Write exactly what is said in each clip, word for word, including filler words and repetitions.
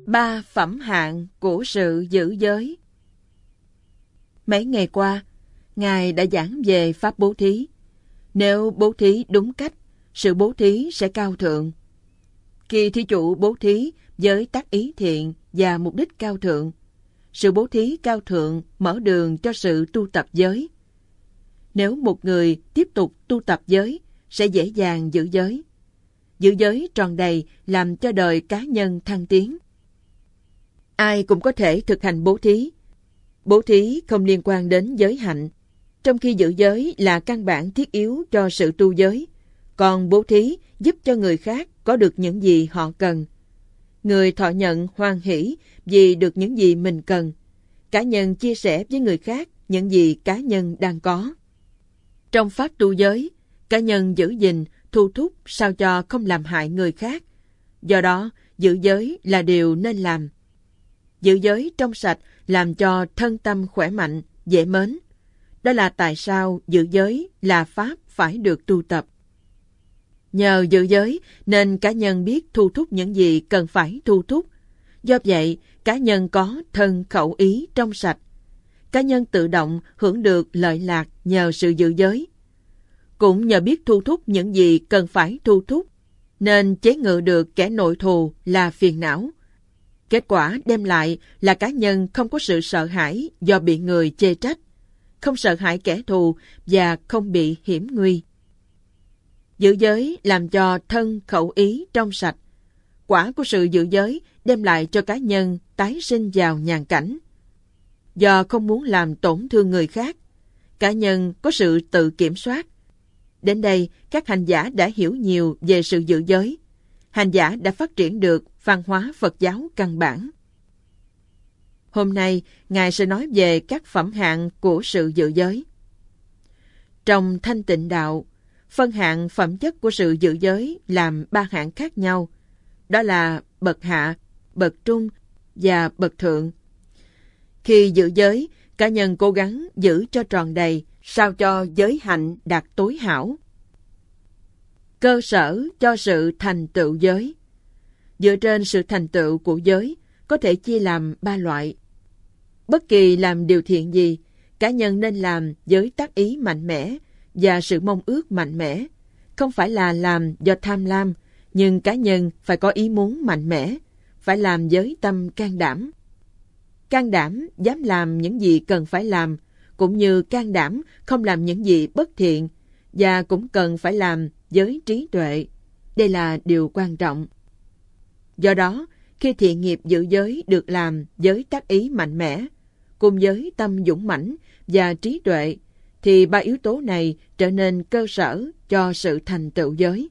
Ba phẩm hạng của sự giữ giới. Mấy ngày qua, Ngài đã giảng về pháp bố thí. Nếu bố thí đúng cách, sự bố thí sẽ cao thượng. Khi thí chủ bố thí với tác ý thiện và mục đích cao thượng, sự bố thí cao thượng mở đường cho sự tu tập giới. Nếu một người tiếp tục tu tập giới, sẽ dễ dàng giữ giới. Giữ giới tròn đầy làm cho đời cá nhân thăng tiến. Ai cũng có thể thực hành bố thí. Bố thí không liên quan đến giới hạnh, trong khi giữ giới là căn bản thiết yếu cho sự tu giới. Còn bố thí giúp cho người khác có được những gì họ cần. Người thọ nhận hoan hỷ vì được những gì mình cần. Cá nhân chia sẻ với người khác những gì cá nhân đang có. Trong pháp tu giới, cá nhân giữ gìn, thu thúc sao cho không làm hại người khác. Do đó, giữ giới là điều nên làm. Giữ giới trong sạch làm cho thân tâm khỏe mạnh, dễ mến. Đó là tại sao giữ giới là pháp phải được tu tập. Nhờ giữ giới nên cá nhân biết thu thúc những gì cần phải thu thúc. Do vậy, cá nhân có thân khẩu ý trong sạch. Cá nhân tự động hưởng được lợi lạc nhờ sự giữ giới. Cũng nhờ biết thu thúc những gì cần phải thu thúc, nên chế ngự được kẻ nội thù là phiền não. Kết quả đem lại là cá nhân không có sự sợ hãi do bị người chê trách, không sợ hãi kẻ thù và không bị hiểm nguy. Giữ giới làm cho thân khẩu ý trong sạch. Quả của sự giữ giới đem lại cho cá nhân tái sinh vào nhàn cảnh. Do không muốn làm tổn thương người khác, cá nhân có sự tự kiểm soát. Đến đây, các hành giả đã hiểu nhiều về sự giữ giới. Hành giả đã phát triển được văn hóa Phật giáo căn bản. Hôm nay, Ngài sẽ nói về các phẩm hạng của sự giữ giới. Trong Thanh Tịnh Đạo, phân hạng phẩm chất của sự giữ giới làm ba hạng khác nhau. Đó là bậc hạ, bậc trung và bậc thượng. Khi giữ giới, cá nhân cố gắng giữ cho tròn đầy, sao cho giới hạnh đạt tối hảo. Cơ sở cho sự thành tựu giới. Dựa trên sự thành tựu của giới, có thể chia làm ba loại. Bất kỳ làm điều thiện gì, cá nhân nên làm với tác ý mạnh mẽ và sự mong ước mạnh mẽ. Không phải là làm do tham lam, nhưng cá nhân phải có ý muốn mạnh mẽ, phải làm với tâm can đảm. Can đảm dám làm những gì cần phải làm, cũng như can đảm không làm những gì bất thiện, và cũng cần phải làm với trí tuệ. Đây là điều quan trọng. Do đó, khi thiện nghiệp giữ giới được làm với tác ý mạnh mẽ, cùng với tâm dũng mãnh và trí tuệ, thì ba yếu tố này trở nên cơ sở cho sự thành tựu giới.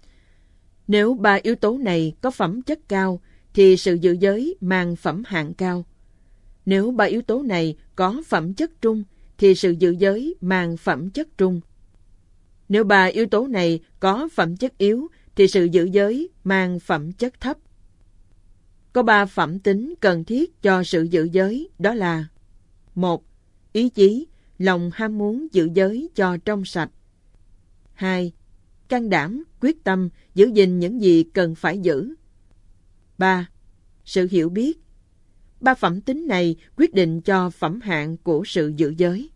Nếu ba yếu tố này có phẩm chất cao, thì sự giữ giới mang phẩm hạng cao. Nếu ba yếu tố này có phẩm chất trung, thì sự giữ giới mang phẩm chất trung. Nếu ba yếu tố này có phẩm chất yếu, thì sự giữ giới mang phẩm chất thấp. Có ba phẩm tính cần thiết cho sự giữ giới, đó là: một. Ý chí, lòng ham muốn giữ giới cho trong sạch. Hai. Can đảm, quyết tâm giữ gìn những gì cần phải giữ. Ba. Sự hiểu biết. Ba phẩm tính này quyết định cho phẩm hạng của sự giữ giới.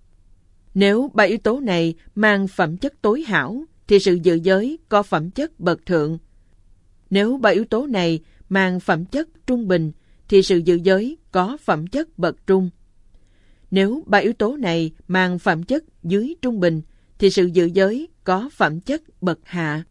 Nếu ba yếu tố này mang phẩm chất tối hảo, thì sự giữ giới có phẩm chất bậc thượng. Nếu ba yếu tố này mang phẩm chất trung bình, thì sự giữ giới có phẩm chất bậc trung. Nếu ba yếu tố này mang phẩm chất dưới trung bình, thì sự giữ giới có phẩm chất bậc hạ.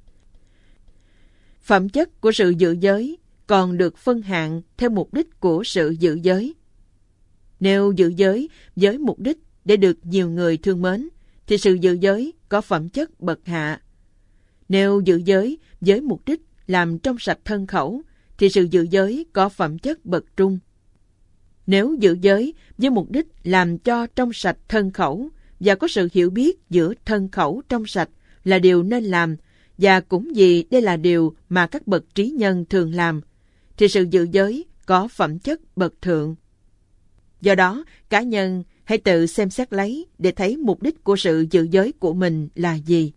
Phẩm chất của sự giữ giới còn được phân hạng theo mục đích của sự giữ giới. Nếu giữ giới với mục đích để được nhiều người thương mến, thì sự giữ giới có phẩm chất bậc hạ. Nếu giữ giới với mục đích làm trong sạch thân khẩu, thì sự giữ giới có phẩm chất bậc trung. Nếu giữ giới với mục đích làm cho trong sạch thân khẩu và có sự hiểu biết giữa thân khẩu trong sạch là điều nên làm, và cũng vì đây là điều mà các bậc trí nhân thường làm, thì sự giữ giới có phẩm chất bậc thượng. Do đó, cá nhân hãy tự xem xét lấy để thấy mục đích của sự giữ giới của mình là gì.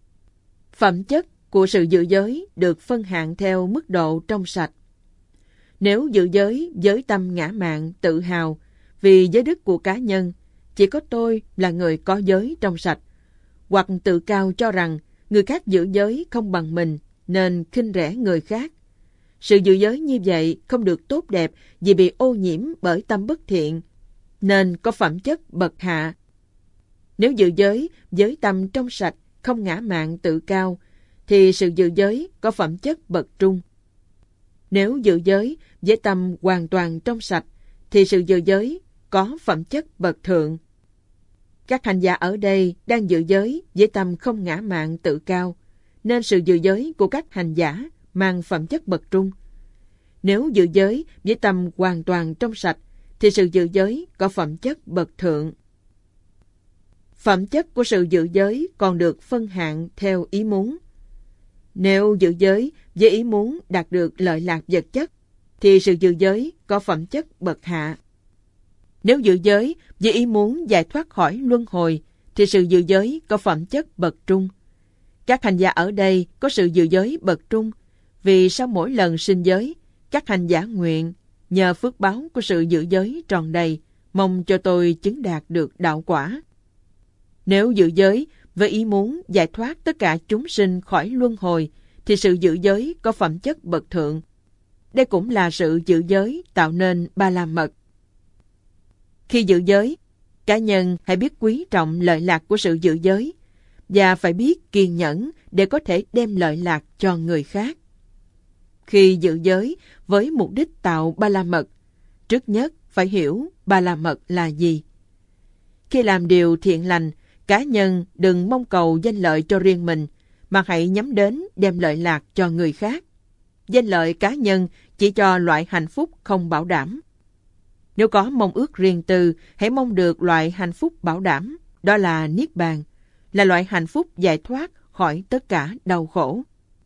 Phẩm chất của sự giữ giới được phân hạng theo mức độ trong sạch. Nếu giữ giới với tâm ngã mạn tự hào vì giới đức của cá nhân, chỉ có tôi là người có giới trong sạch, hoặc tự cao cho rằng người khác giữ giới không bằng mình nên khinh rẻ người khác. Sự giữ giới như vậy không được tốt đẹp vì bị ô nhiễm bởi tâm bất thiện, nên có phẩm chất bậc hạ. Nếu giữ giới với tâm trong sạch, không ngã mạn tự cao, thì sự giữ giới có phẩm chất bậc trung. Nếu giữ giới với tâm hoàn toàn trong sạch, thì sự giữ giới có phẩm chất bậc thượng. Các hành giả ở đây đang giữ giới với tâm không ngã mạn tự cao, nên sự giữ giới của các hành giả mang phẩm chất bậc trung. Nếu giữ giới với tâm hoàn toàn trong sạch, thì sự giữ giới có phẩm chất bậc thượng. Phẩm chất của sự giữ giới còn được phân hạng theo ý muốn. Nếu giữ giới với ý muốn đạt được lợi lạc vật chất, thì sự giữ giới có phẩm chất bậc hạ. Nếu giữ giới với ý muốn giải thoát khỏi luân hồi, thì sự giữ giới có phẩm chất bậc trung. Các hành giả ở đây có sự giữ giới bậc trung, vì sau mỗi lần sinh giới, các hành giả nguyện nhờ phước báo của sự giữ giới tròn đầy, mong cho tôi chứng đạt được đạo quả. Nếu giữ giới với ý muốn giải thoát tất cả chúng sinh khỏi luân hồi, thì sự giữ giới có phẩm chất bậc thượng. Đây cũng là sự giữ giới tạo nên ba la mật. Khi giữ giới, cá nhân hãy biết quý trọng lợi lạc của sự giữ giới và phải biết kiên nhẫn để có thể đem lợi lạc cho người khác. Khi giữ giới với mục đích tạo ba la mật, trước nhất phải hiểu ba la mật là gì. Khi làm điều thiện lành, cá nhân đừng mong cầu danh lợi cho riêng mình, mà hãy nhắm đến đem lợi lạc cho người khác. Danh lợi cá nhân chỉ cho loại hạnh phúc không bảo đảm. Nếu có mong ước riêng tư, hãy mong được loại hạnh phúc bảo đảm, đó là Niết Bàn, là loại hạnh phúc giải thoát khỏi tất cả đau khổ.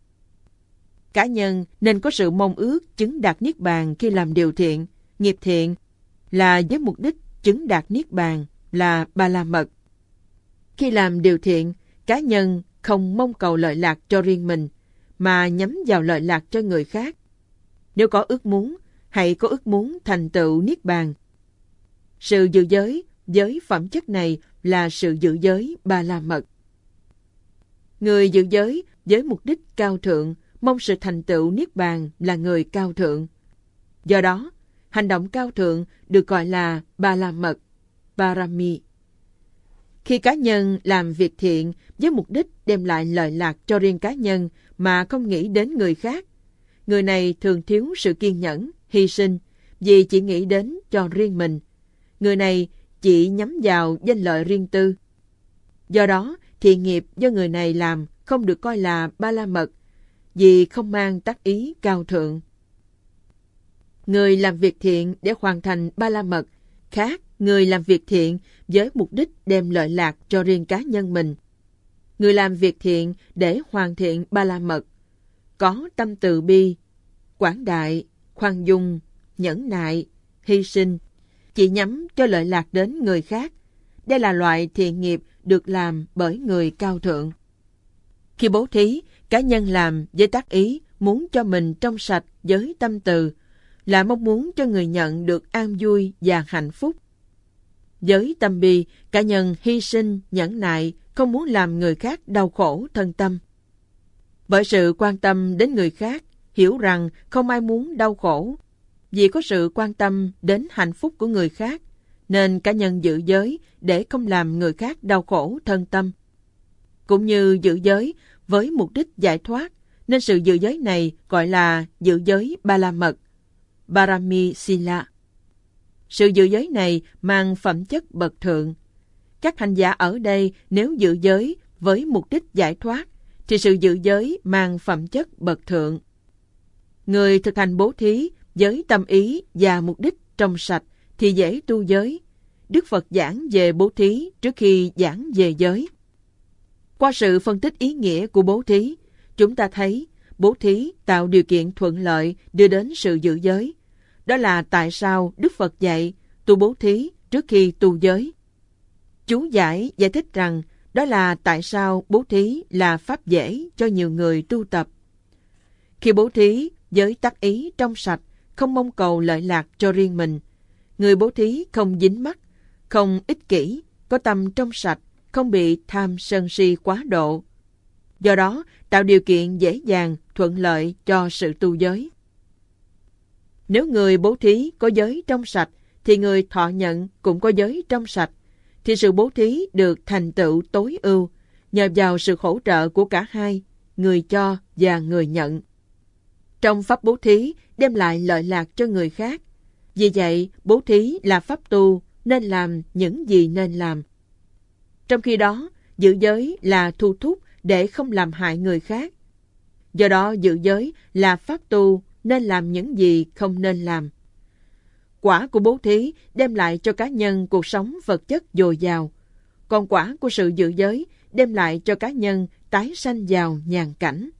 Cá nhân nên có sự mong ước chứng đạt Niết Bàn khi làm điều thiện, nghiệp thiện, là với mục đích chứng đạt Niết Bàn, là ba la mật. Khi làm điều thiện, cá nhân không mong cầu lợi lạc cho riêng mình, mà nhắm vào lợi lạc cho người khác. Nếu có ước muốn, hãy có ước muốn thành tựu Niết Bàn. Sự giữ giới với phẩm chất này là sự giữ giới ba la mật. Người giữ giới với mục đích cao thượng, mong sự thành tựu Niết Bàn là người cao thượng. Do đó, hành động cao thượng được gọi là ba la mật, Parami. Khi cá nhân làm việc thiện với mục đích đem lại lợi lạc cho riêng cá nhân mà không nghĩ đến người khác, người này thường thiếu sự kiên nhẫn, hy sinh vì chỉ nghĩ đến cho riêng mình. Người này chỉ nhắm vào danh lợi riêng tư. Do đó, thiện nghiệp do người này làm không được coi là ba la mật, vì không mang tác ý cao thượng. Người làm việc thiện để hoàn thành ba la mật khác người làm việc thiện với mục đích đem lợi lạc cho riêng cá nhân mình. Người làm việc thiện để hoàn thiện ba la mật có tâm từ bi, quảng đại, khoan dung, nhẫn nại, hy sinh, chỉ nhắm cho lợi lạc đến người khác. Đây là loại thiện nghiệp được làm bởi người cao thượng. Khi bố thí, cá nhân làm với tác ý muốn cho mình trong sạch với tâm từ, là mong muốn cho người nhận được an vui và hạnh phúc. Với tâm bi, cá nhân hy sinh, nhẫn nại, không muốn làm người khác đau khổ thân tâm. Bởi sự quan tâm đến người khác, hiểu rằng không ai muốn đau khổ, vì có sự quan tâm đến hạnh phúc của người khác, nên cá nhân giữ giới để không làm người khác đau khổ thân tâm. Cũng như giữ giới với mục đích giải thoát, nên sự giữ giới này gọi là giữ giới ba la mật, Parami Sila. Sự giữ giới này mang phẩm chất bậc thượng. Các hành giả ở đây nếu giữ giới với mục đích giải thoát, thì sự giữ giới mang phẩm chất bậc thượng. Người thực hành bố thí với tâm ý và mục đích trong sạch thì dễ tu giới. Đức Phật giảng về bố thí trước khi giảng về giới. Qua sự phân tích ý nghĩa của bố thí, chúng ta thấy bố thí tạo điều kiện thuận lợi đưa đến sự giữ giới. Đó là tại sao Đức Phật dạy tu bố thí trước khi tu giới. Chú giải giải thích rằng đó là tại sao bố thí là pháp dễ cho nhiều người tu tập. Khi bố thí với tác ý trong sạch, không mong cầu lợi lạc cho riêng mình. Người bố thí không dính mắc, không ích kỷ, có tâm trong sạch, không bị tham sân si quá độ. Do đó, tạo điều kiện dễ dàng, thuận lợi cho sự tu giới. Nếu người bố thí có giới trong sạch, thì người thọ nhận cũng có giới trong sạch, thì sự bố thí được thành tựu tối ưu, nhờ vào sự hỗ trợ của cả hai, người cho và người nhận. Trong pháp bố thí đem lại lợi lạc cho người khác. Vì vậy, bố thí là pháp tu, nên làm những gì nên làm. Trong khi đó, giữ giới là thu thúc để không làm hại người khác. Do đó, giữ giới là pháp tu, nên làm những gì không nên làm. Quả của bố thí đem lại cho cá nhân cuộc sống vật chất dồi dào, còn quả của sự giữ giới đem lại cho cá nhân tái sanh vào nhàn cảnh.